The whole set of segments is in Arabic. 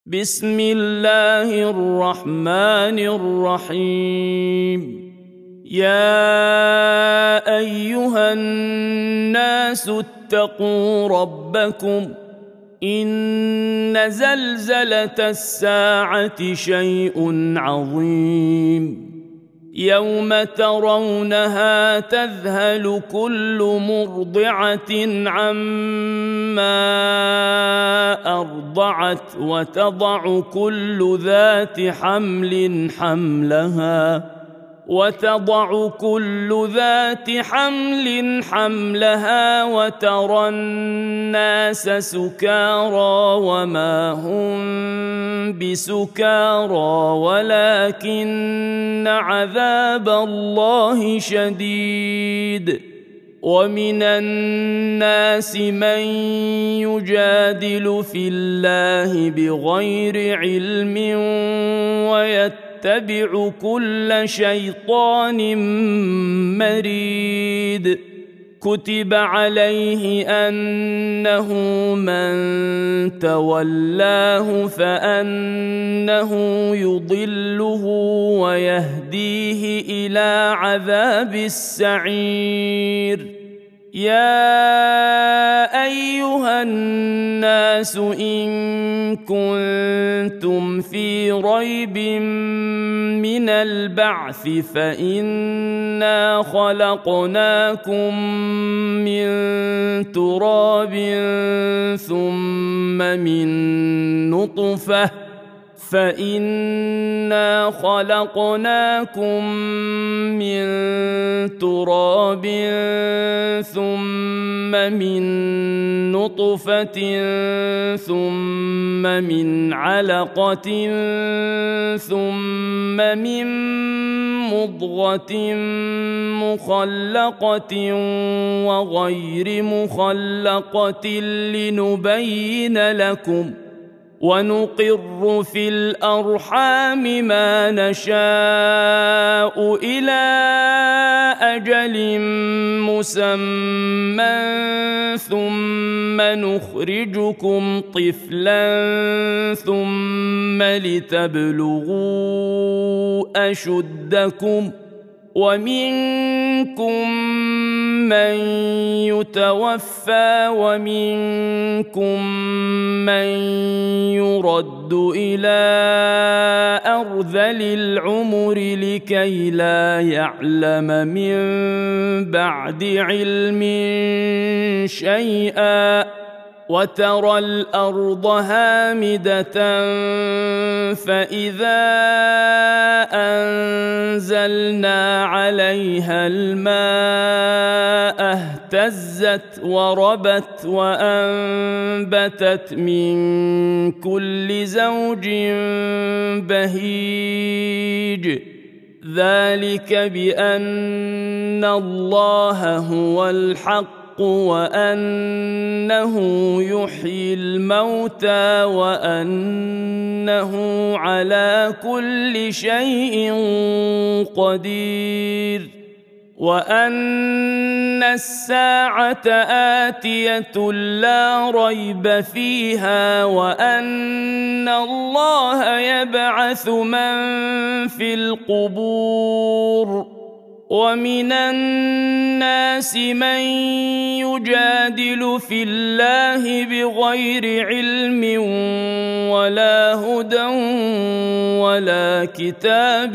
بسم الله الرحمن الرحيم. يا أيها الناس اتقوا ربكم إن زلزلة الساعة شيء عظيم يوم ترونها تذهل كل مرضعة عما أرضعت وتضع كل ذات حمل حملها وترى الناس سكارى وما هم بسكارى ولكن عذاب الله شديد. ومن الناس من يجادل في الله بغير علم ويتبع كل شيطان مريد. كتب عليه أنه من تولاه فأنه يضله ويهديه إلى عذاب السعير. يا أيها الناس إن كنتم في ريب من البعث فإنا خلقناكم من تراب ثم من نطفة ثم من علقة ثم من مضغة مخلقة وغير مخلقة لنبين لكم ونقر في الأرحام ما نشاء إلى أجل مسمى ثم نخرجكم طفلا ثم لتبلغوا أشدكم ومنكم من يتوفى ومنكم من يرد إلى أرذل العمر لكي لا يعلم من بعد علم شيئا. وترى الأرض هامدة فإذا أنزلنا عليها الماء اهتزت وربت وأنبتت من كل زوج بهيج. ذلك بأن الله هو الحق وأنه يحيي الموتى وأنه على كل شيء قدير وأن الساعة آتية لا ريب فيها وأن الله يبعث من في القبور. ومن الناس من يجادل في الله بغير علم ولا هدى ولا كتاب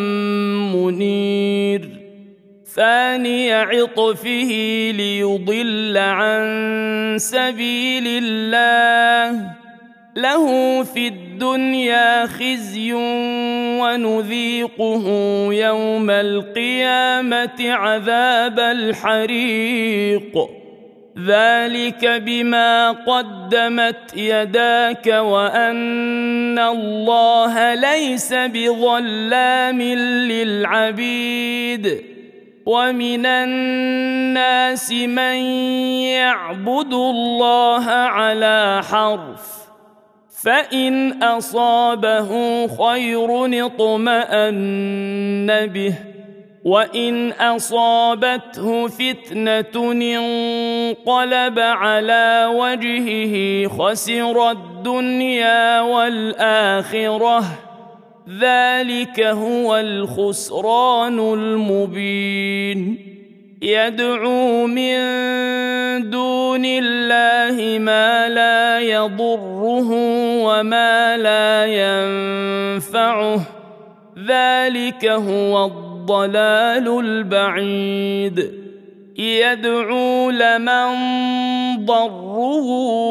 منير. ثاني عطفه ليضل عن سبيل الله له في الدنيا خزي ونذيقه يوم القيامة عذاب الحريق. ذلك بما قدمت يداك وأن الله ليس بظلام للعبيد. ومن الناس من يعبد الله على حرف فإن أصابه خير اطمأن به وإن أصابته فتنة انقلب على وجهه خسر الدنيا والآخرة ذلك هو الخسران المبين يدعو من دون الله ما لا يضره وما لا ينفعه ذلك هو الضلال البعيد يدعو لمن ضره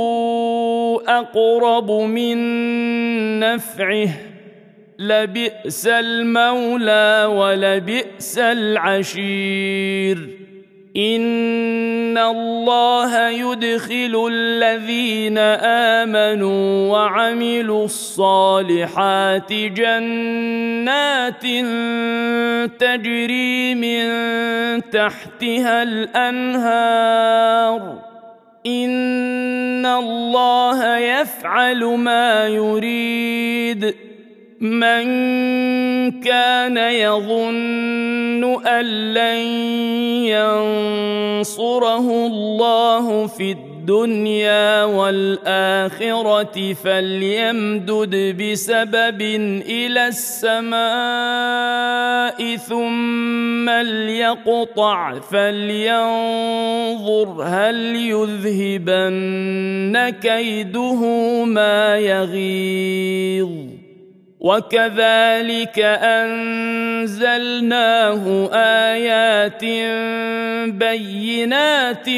أقرب من نفعه لبئس المولى ولبئس العشير إن الله يدخل الذين آمنوا وعملوا الصالحات جنات تجري من تحتها الأنهار إن الله يفعل ما يريد من كان يظن أن لن ينصره الله في الدنيا والآخرة فليمدد بسبب إلى السماء ثم ليقطع فلينظر هل يذهبن كيده ما يغيظ وكذلك أنزلناه آيات بينات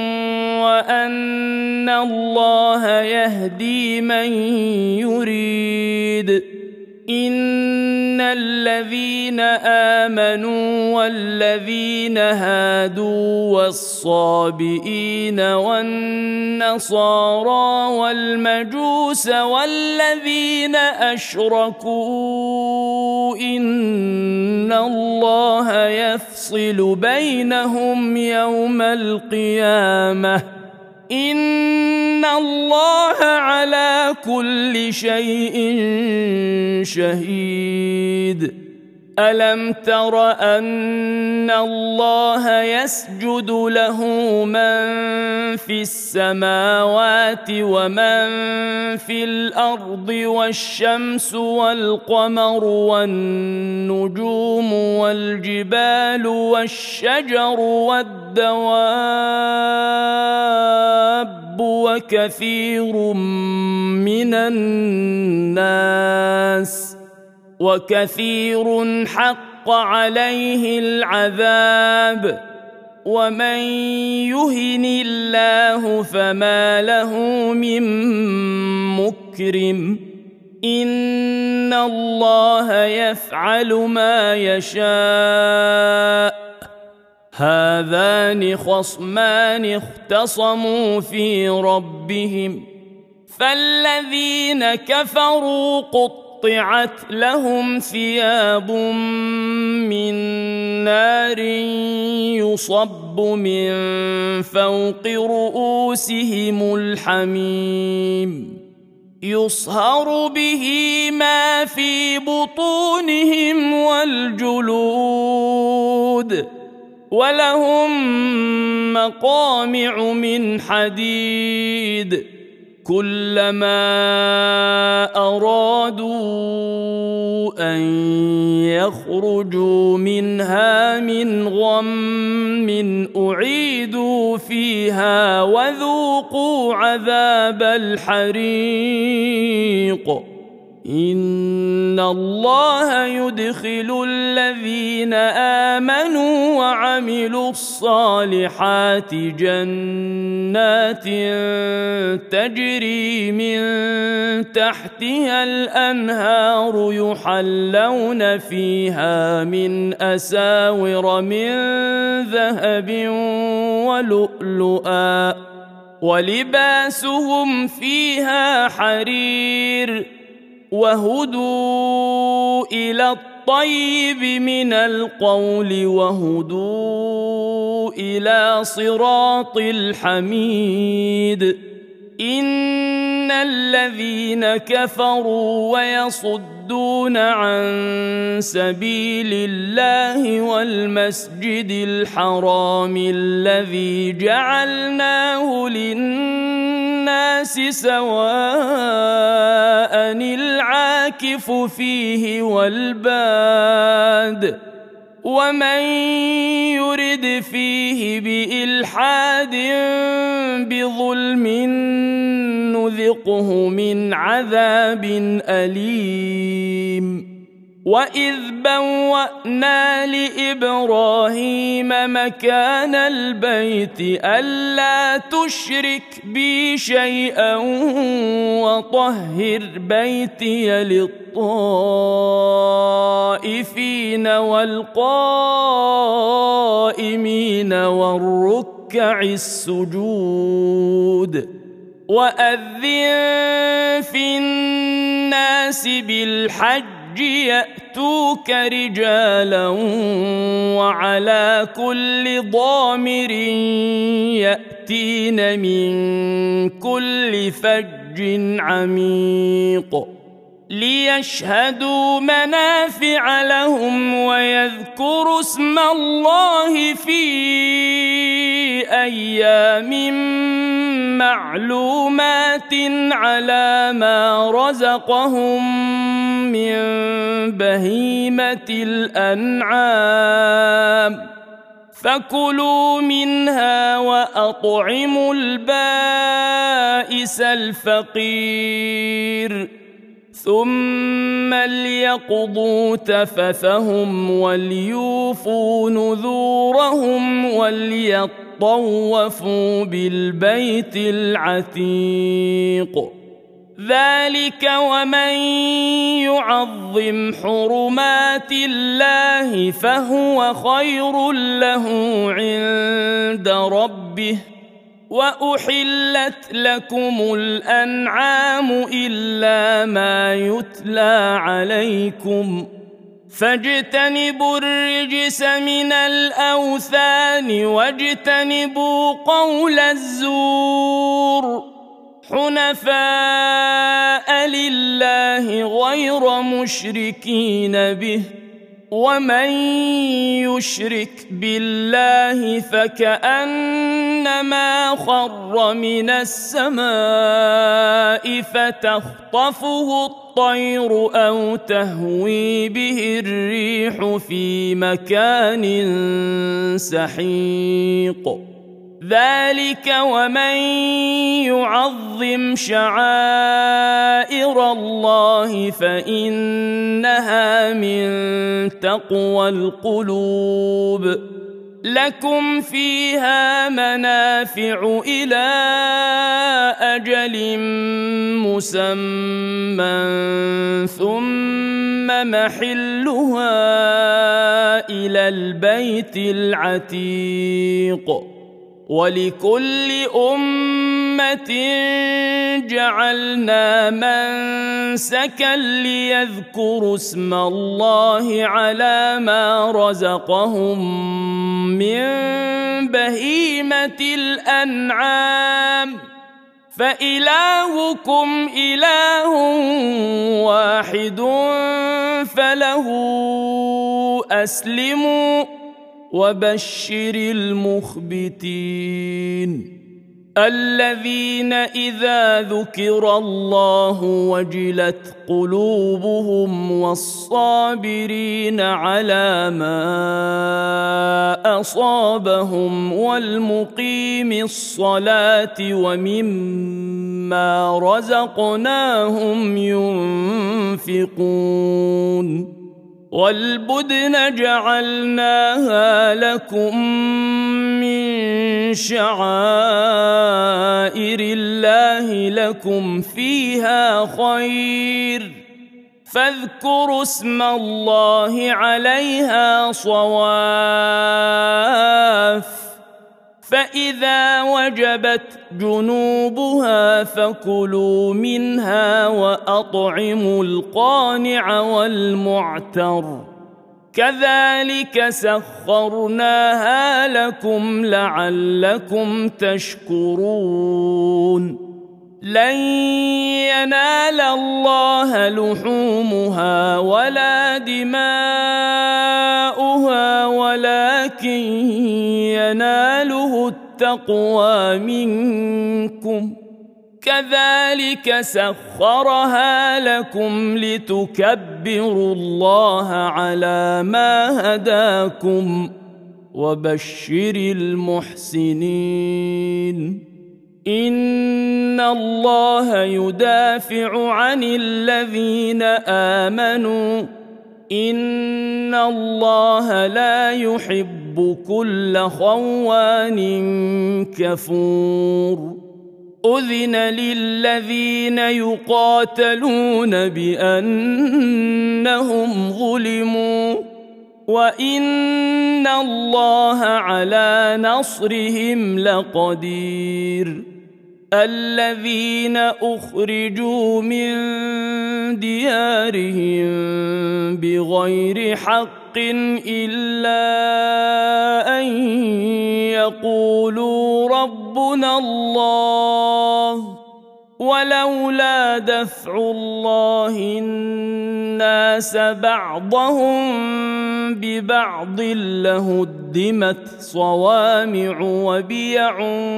وأن الله يهدي من يريد إن الذين آمنوا والذين هادوا والصابئين والنصارى والمجوس والذين أشركوا إن الله يفصل بينهم يوم القيامة إن الله على كل شيء شهيد ألم تر أن الله يسجد له من في السماوات ومن في الأرض والشمس والقمر والنجوم والجبال والشجر والدواب وكثير من الناس وكثير حق عليه العذاب ومن يهن الله فما له من مكرم إن الله يفعل ما يشاء هذان خصمان اختصموا في ربهم فالذين كفروا قطعت لهم ثياب من نار يصب من فوق رؤوسهم الحميم يصهر به ما في بطونهم والجلود ولهم مقامع من حديد كلما أرادوا أن يخرجوا منها من غم أعيدوا فيها وذوقوا عذاب الحريق إن الله يدخل الذين آمنوا وعملوا الصالحات جنات تجري من تحتها الأنهار يحلون فيها من أساور من ذهب ولؤلؤا ولباسهم فيها حرير وهدوا إلى الطيب من القول وهدوا إلى صراط الحميد إن الذين كفروا ويصدون عن سبيل الله والمسجد الحرام الذي جعلناه للناس سواء العاكف فيه والباد ومن يرد فيه بإلحاد بظلم نذقه من عذاب أليم وإذ بوأنا لإبراهيم مكان البيت ألا تشرك بي شيئا وطهر بيتي للطائفين والقائمين والركع السجود وأذن في الناس بالحج يأتوك رجالا وعلى كل ضامر يأتين من كل فج عميق ليشهدوا منافع لهم ويذكروا اسم الله في أيام معلومات على ما رزقهم من بهيمة الأنعام فكلوا منها وأطعموا البائس الفقير ثم ليقضوا تفثهم وليوفوا نذورهم وليطوفوا بالبيت العتيق ذلك ومن يعظم حرمات الله فهو خير له عند ربه وأحلت لكم الأنعام إلا ما يتلى عليكم فاجتنبوا الرجس من الأوثان واجتنبوا قول الزور حنفاء لله غير مشركين به ومن يشرك بالله فكأنما خر من السماء فتخطفه الطير أو تهوي به الريح في مكان سحيق ذلك ومن يعظم شعائر الله فإنها من تقوى القلوب لكم فيها منافع إلى أجل مسمى ثم محلها إلى البيت العتيق ولكل أمة جعلنا منسكا ليذكروا اسم الله على ما رزقهم من بهيمة الأنعام فإلهكم إله واحد فله أسلموا وبشر المخبتين الذين إذا ذكر الله وجلت قلوبهم والصابرين على ما أصابهم والمقيم الصلاة ومما رزقناهم ينفقون والبدن جعلناها لكم من شعائر الله لكم فيها خير فاذكروا اسم الله عليها صواف فإذا وجبت جنوبها فكلوا منها وأطعموا القانع والمعتر كذلك سخرناها لكم لعلكم تشكرون لن ينال الله لحومها ولا دماؤها ولكن يناله التقوى منكم كذلك سخرها لكم لتكبروا الله على ما هداكم وبشر المحسنين إن الله يدافع عن الذين آمنوا إن الله لا يحب كل خوان كفور أذن للذين يقاتلون بأنهم ظلموا وإن الله على نصرهم لقدير الذين أخرجوا من ديارهم بغير حق إلا أن يقولوا ربنا الله ولولا دفع الله الناس بعضهم ببعض لهدمت صوامع وبيع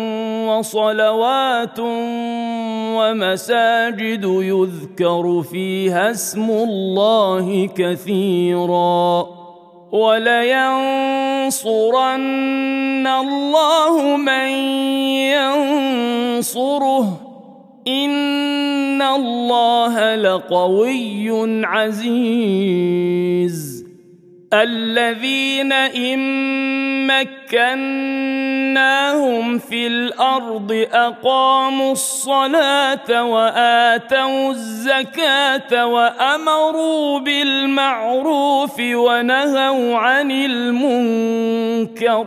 وصلوات ومساجد يذكر فيها اسم الله كثيرا ولينصرن الله من ينصره إن الله لقوي عزيز الذين إن مكناهم في الأرض أقاموا الصلاة وآتوا الزكاة وأمروا بالمعروف ونهوا عن المنكر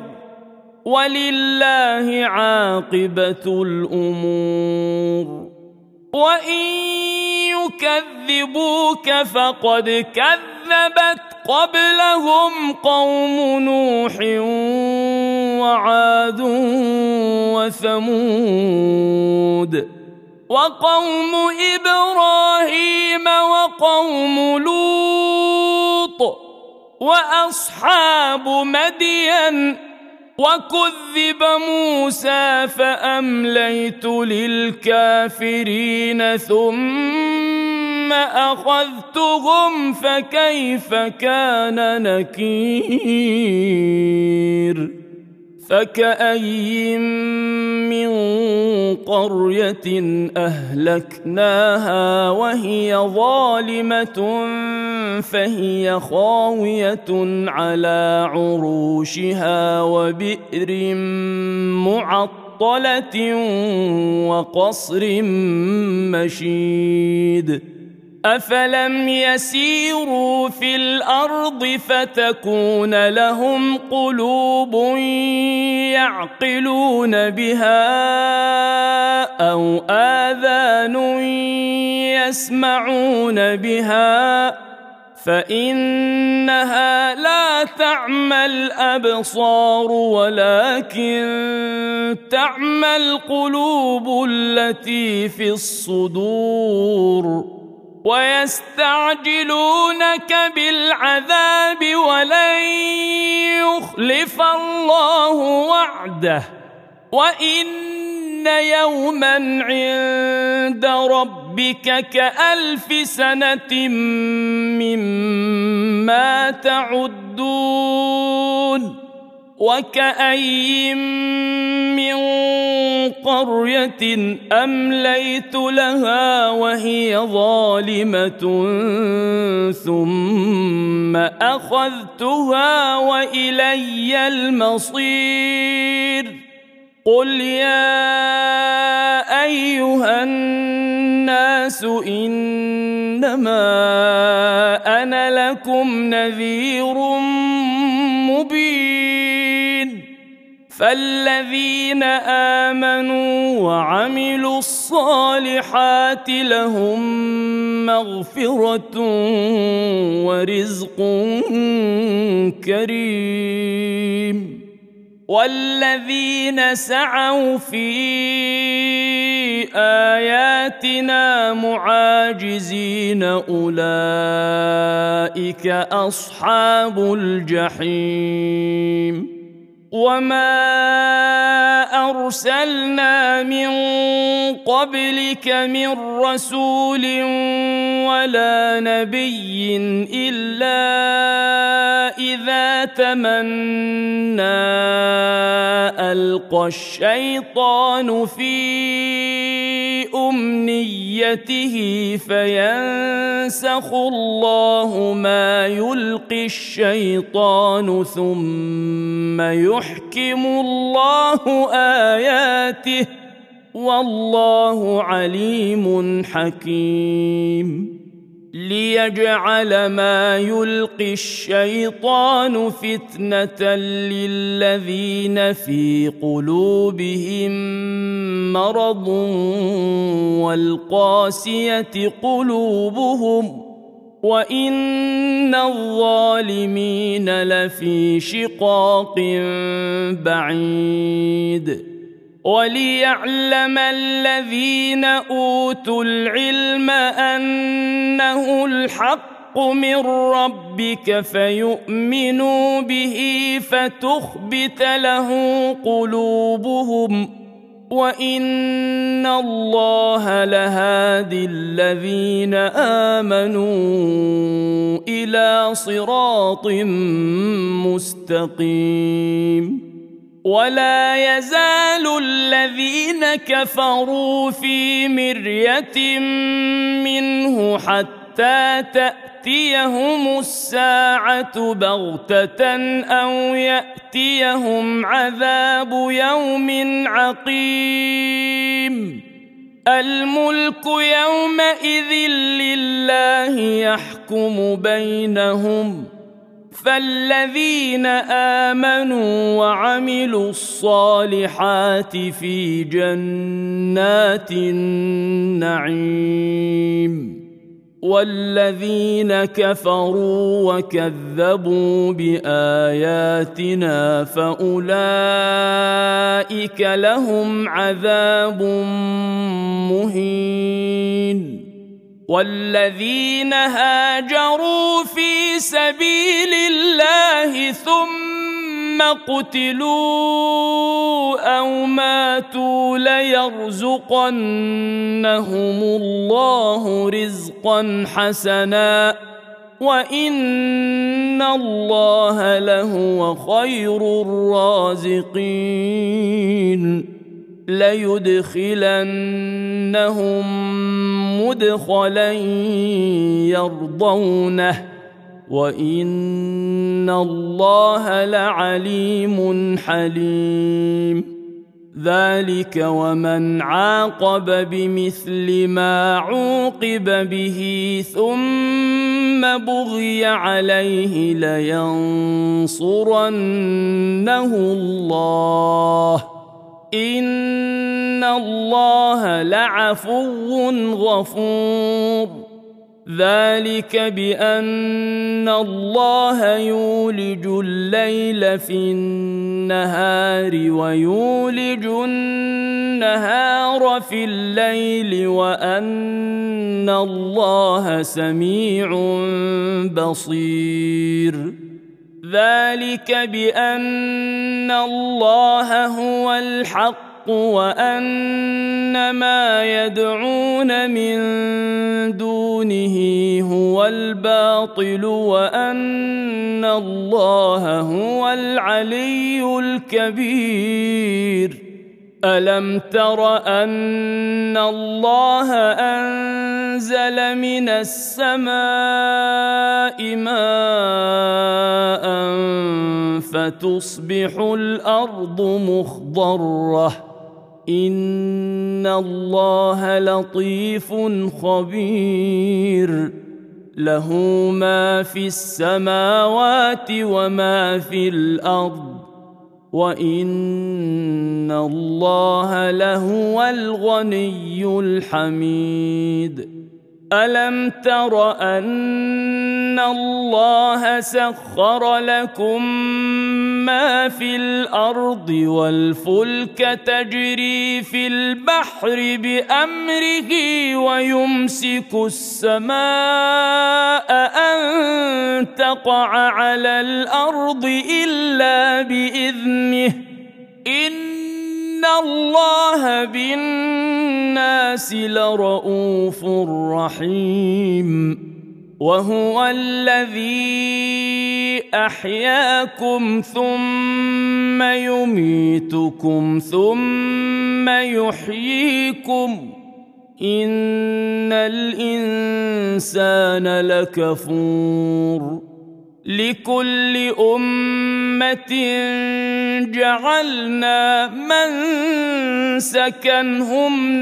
ولله عاقبة الأمور وإن يكذبوك فقد كذبت قبلهم قوم نوح وعاد وثمود وقوم إبراهيم وقوم لوط وأصحاب مدين وكذب موسى فأمليت للكافرين ثم أخذتهم فكيف كان نكير فكأي من قرية أهلكناها وهي ظالمة فهي خاوية على عروشها وبئر معطلة وقصر مشيد أفلم يسيروا في الأرض فتكون لهم قلوب يعقلون بها أو آذان يسمعون بها فإنها لا تعمى الأبصار ولكن تعمى القلوب التي في الصدور ويستعجلونك بالعذاب ولن يخلف الله وعده وإن يوما عند ربك كألف سنة مما تعدون وكأي من قرية أمليت لها وهي ظالمة ثم أخذتها وإلي المصير قل يا أيها الناس إنما أنا لكم نذير مبين فالذين آمنوا وعملوا الصالحات لهم مغفرة ورزق كريم والذين سعوا في آياتنا معاجزين أولئك أصحاب الجحيم وما أرسلنا من قبلك من رسول ولا نبي إلا إذا تمنى ألقى الشيطان في أمنيته فينسخ الله ما يلقي الشيطان ثم يحكم الله آياته والله عليم حكيم ليجعل ما يلقي الشيطان فتنة للذين في قلوبهم مرض والقاسية قلوبهم وإن الظالمين لفي شقاق بعيد وليعلم الذين أوتوا العلم أنه الحق من ربك فيؤمنوا به فتخبت له قلوبهم وإن الله لهادي الذين آمنوا إلى صراط مستقيم ولا يزال الذين كفروا في مرية منه حتى تأتيهم الساعة بغتة أو يأتيهم عذاب يوم عقيم الملك يومئذ لله يحكم بينهم فالذين آمنوا وعملوا الصالحات في جنات النعيم والذين كفروا وكذبوا بآياتنا فأولئك لهم عذاب مهين والذين هاجروا في سبيل الله ثم قتلوا أو ماتوا ليرزقنهم الله رزقا حسنا وإن الله لهو خير الرازقين ليدخلنهم مدخلا يرضونه وإن الله لعليم حليم ذلك ومن عاقب بمثل ما عوقب به ثم بغي عليه لينصرنه الله إن الله لعفو غفور ذلك بأن الله يولج الليل في النهار ويولج النهار في الليل وأن الله سميع بصير ذلك بأن الله هو الحق وأن ما يدعون من دونه هو الباطل وأن الله هو العلي الكبير ألم تر أن الله أنزل من السماء ماء فتصبح الأرض مخضرة إن الله لطيف خبير له ما في السماوات وما في الأرض وإن الله لهو الغني الحميد ألم تر أن الله سخر لكم ما في الأرض والفلك تجري في البحر بأمره ويمسك السماء أن تقع على الأرض إلا بإذنه إن الله بالناس لرءوف رحيم وهو الذي أحياكم ثم يميتكم ثم يحييكم إن الإنسان لكفور لكل أمة جعلنا منسكا هم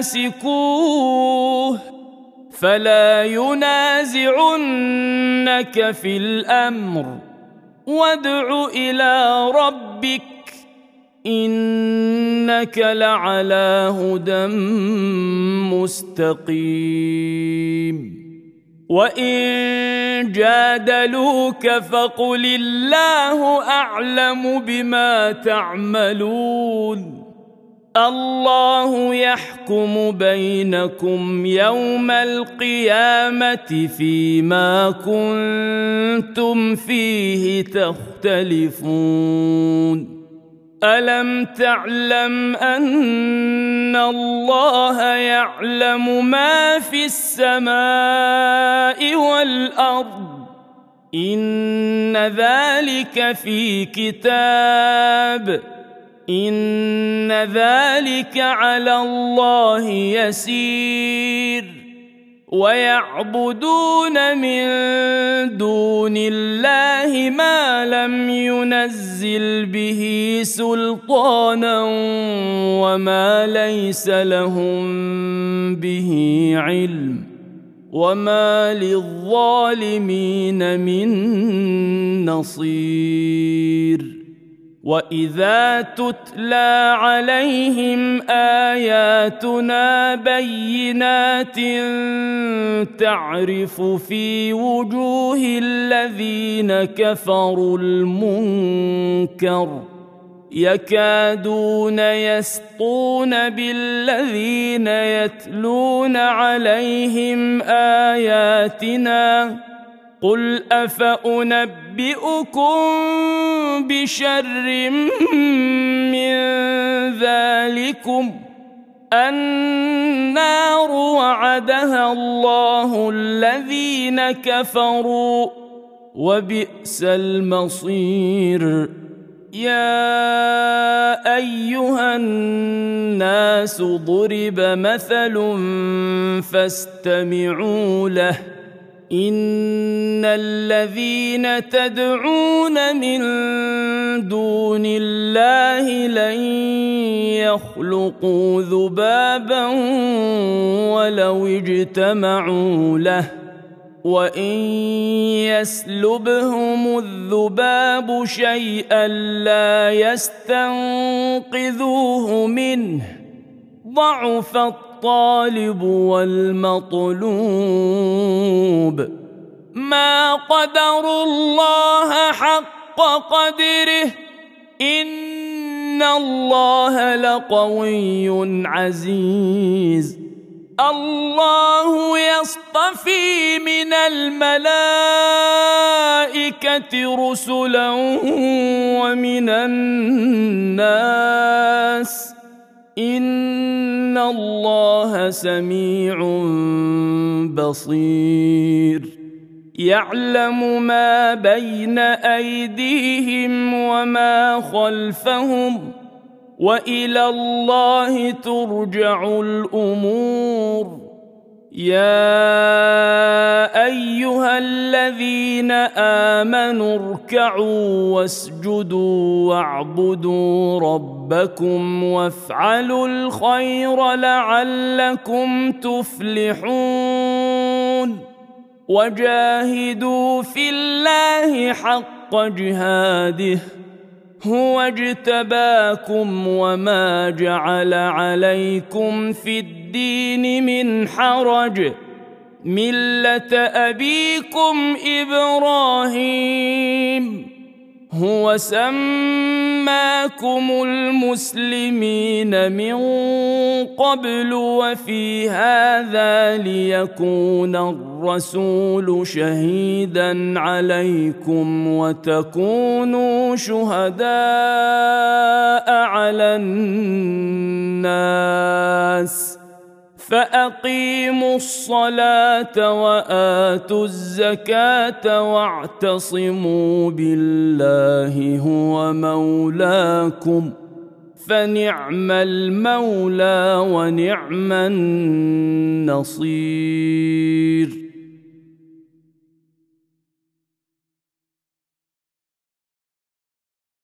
ناسكوه فلا ينازعنك في الأمر وادع إلى ربك إنك لعلى هدى مستقيم وإن جادلوك فقل الله أعلم بما تعملون الله يحكم بينكم يوم القيامة فيما كنتم فيه تختلفون ألم تعلم أن الله يعلم ما في السماء والأرض إن ذلك في كتاب إن ذلك على الله يسير ويعبدون من دون الله ما لم ينزل به سلطانا وما ليس لهم به علم وما للظالمين من نصير وإذا تتلى عليهم آياتنا بينات تعرف في وجوه الذين كفروا المنكر يكادون يسطون بالذين يتلون عليهم آياتنا قل أفأنبئكم بشر من ذلكم النار وعدها الله الذين كفروا وبئس المصير يا أيها الناس ضرب مثل فاستمعوا له إن الذين تدعون من دون الله لن يخلقوا ذبابا ولو اجتمعوا له وإن يسلبهم الذباب شيئا لا يستنقذوه منه ضعف الطالب والمطلوب ما قدروا الله حق قدره إن الله لقوي عزيز الله يصطفي من الملائكة رسلا ومن الناس إن الله سميع بصير يعلم ما بين أيديهم وما خلفهم وإلى الله ترجع الأمور يا أيها الذين آمنوا اركعوا واسجدوا واعبدوا ربكم وافعلوا الخير لعلكم تفلحون وجاهدوا في الله حق جهاده هو اجتباكم وما جعل عليكم في الدين من حرج ملة أبيكم إبراهيم هو سماكم المسلمين من قبل وفي هذا ليكون الرسول شهيدا عليكم وتكونوا شهداء على الناس فأقيموا الصلاة وآتوا الزكاة واعتصموا بالله هو مولاكم فنعم المولى ونعم النصير.